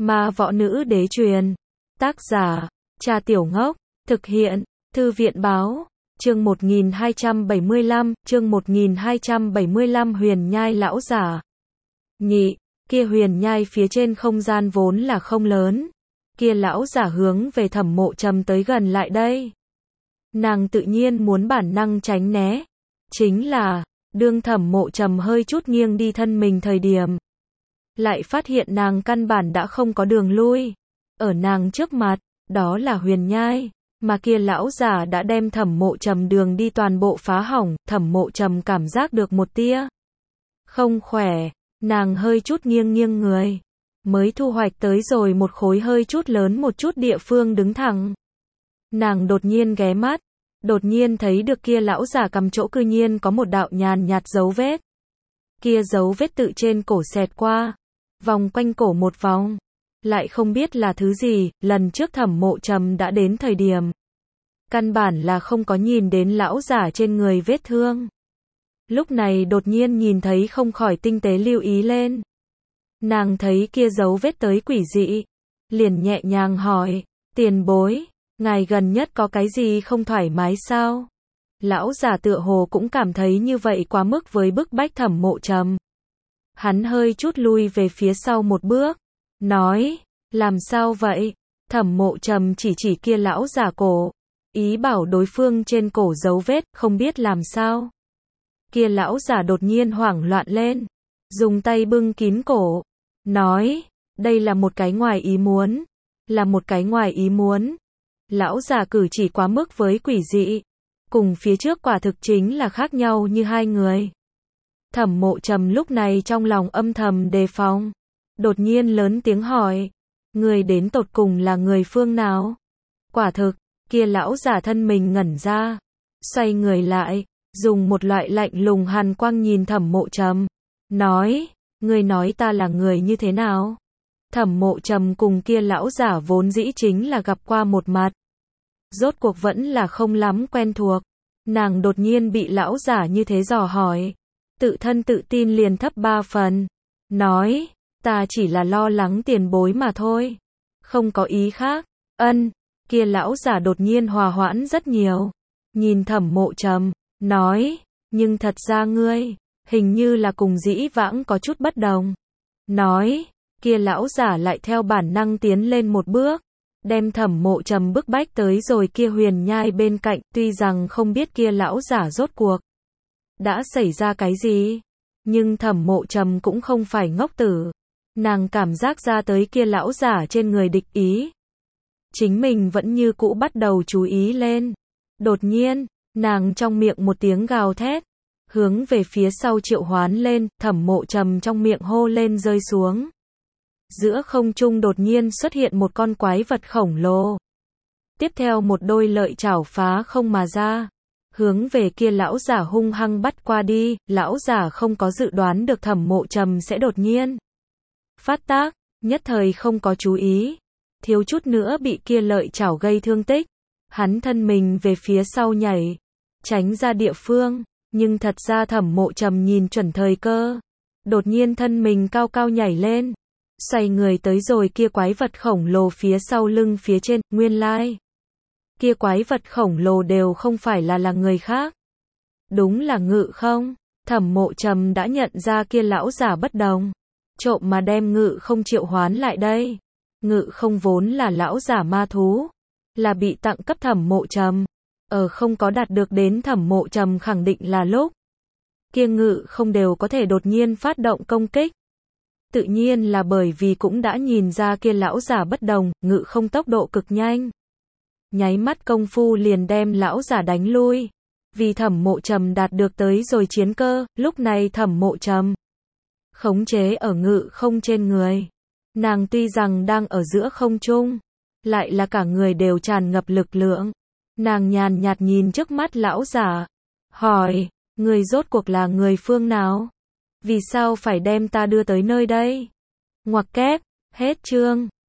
Ma võ nữ đế truyền. Tác giả, Trà Tiểu Ngốc. Thực hiện, Thư viện báo. Chương 1275, huyền nhai lão giả. Nhị, kia huyền nhai phía trên không gian vốn là không lớn. Kia lão giả hướng về Thẩm Mộ Trầm tới gần lại đây. Nàng tự nhiên muốn bản năng tránh né. Chính là, đương Thẩm Mộ Trầm hơi chút nghiêng đi thân mình thời điểm. Lại phát hiện nàng căn bản đã không có đường lui. Ở nàng trước mặt, đó là huyền nhai. Mà kia lão giả đã đem Thẩm Mộ Trầm đường đi toàn bộ phá hỏng. Thẩm Mộ Trầm cảm giác được một tia không khỏe. Nàng hơi chút nghiêng nghiêng người. Mới thu hoạch tới rồi một khối hơi chút lớn một chút địa phương đứng thẳng. Nàng đột nhiên ghé mắt. Đột nhiên thấy được kia lão giả cầm chỗ cư nhiên có một đạo nhàn nhạt dấu vết. Kia dấu vết tự trên cổ xẹt qua. Vòng quanh cổ một vòng. Lại không biết là thứ gì, lần trước Thẩm Mộ Trầm đã đến thời điểm. Căn bản là không có nhìn đến lão giả trên người vết thương. Lúc này đột nhiên nhìn thấy không khỏi tinh tế lưu ý lên. Nàng thấy kia dấu vết tới quỷ dị. Liền nhẹ nhàng hỏi, tiền bối, ngài gần nhất có cái gì không thoải mái sao? Lão giả tựa hồ cũng cảm thấy như vậy quá mức với bức bách Thẩm Mộ Trầm. Hắn hơi chút lui về phía sau một bước. Nói, làm sao vậy? Thẩm Mộ Trầm chỉ chỉ kia lão giả cổ. Ý bảo đối phương trên cổ dấu vết, không biết làm sao. Kia lão giả đột nhiên hoảng loạn lên. Dùng tay bưng kín cổ. Nói, đây là một cái ngoài ý muốn. Là một cái ngoài ý muốn. Lão giả cử chỉ quá mức với quỷ dị. Cùng phía trước quả thực chính là khác nhau như hai người. Thẩm Mộ Trầm lúc này trong lòng âm thầm đề phòng. Đột nhiên lớn tiếng hỏi. Người đến tột cùng là người phương nào? Quả thực, kia lão giả thân mình ngẩn ra. Xoay người lại. Dùng một loại lạnh lùng hàn quang nhìn Thẩm Mộ Trầm. Nói, người nói ta là người như thế nào? Thẩm Mộ Trầm cùng kia lão giả vốn dĩ chính là gặp qua một mặt. Rốt cuộc vẫn là không lắm quen thuộc. Nàng đột nhiên bị lão giả như thế dò hỏi. Tự thân tự tin liền thấp 3 phần. Nói, ta chỉ là lo lắng tiền bối mà thôi. Không có ý khác. Ân, kia lão giả đột nhiên hòa hoãn rất nhiều. Nhìn Thẩm Mộ Trầm, nói, nhưng thật ra ngươi, hình như là cùng dĩ vãng có chút bất đồng. Nói, kia lão giả lại theo bản năng tiến lên một bước. Đem Thẩm Mộ Trầm bức bách tới rồi kia huyền nhai bên cạnh, tuy rằng không biết kia lão giả rốt cuộc đã xảy ra cái gì, nhưng Thẩm Mộ Trầm cũng không phải ngốc tử. Nàng cảm giác ra tới kia lão giả trên người địch ý. Chính mình vẫn như cũ bắt đầu chú ý lên. Đột nhiên, nàng trong miệng một tiếng gào thét, hướng về phía sau triệu hoán lên, Thẩm Mộ Trầm trong miệng hô lên rơi xuống. Giữa không trung đột nhiên xuất hiện một con quái vật khổng lồ. Tiếp theo một đôi lợi chảo phá không mà ra. Hướng về kia lão giả hung hăng bắt qua đi. Lão giả không có dự đoán được Thẩm Mộ Trầm sẽ đột nhiên phát tác, nhất thời không có chú ý. Thiếu chút nữa bị kia lợi chảo gây thương tích. Hắn thân mình về phía sau nhảy, tránh ra địa phương. Nhưng thật ra Thẩm Mộ Trầm nhìn chuẩn thời cơ. Đột nhiên thân mình cao cao nhảy lên. Xoay người tới rồi kia quái vật khổng lồ phía sau lưng phía trên, nguyên lai. Kia quái vật khổng lồ đều không phải là người khác. Đúng là Ngự Không. Thẩm Mộ Trầm đã nhận ra kia lão giả bất đồng. Trộm mà đem Ngự Không triệu hoán lại đây. Ngự Không vốn là lão giả ma thú. Là bị tặng cấp Thẩm Mộ Trầm. Ở không có đạt được đến Thẩm Mộ Trầm khẳng định là lúc. Kia Ngự Không đều có thể đột nhiên phát động công kích. Tự nhiên là bởi vì cũng đã nhìn ra kia lão giả bất đồng, Ngự Không tốc độ cực nhanh. Nháy mắt công phu liền đem lão giả đánh lui. Vì Thẩm Mộ Trầm đạt được tới rồi chiến cơ, lúc này Thẩm Mộ Trầm khống chế ở Ngự Không trên người. Nàng tuy rằng đang ở giữa không trung, lại là cả người đều tràn ngập lực lượng. Nàng nhàn nhạt nhìn trước mắt lão giả, hỏi, người rốt cuộc là người phương nào? Vì sao phải đem ta đưa tới nơi đây? Ngoặc kép, hết chương.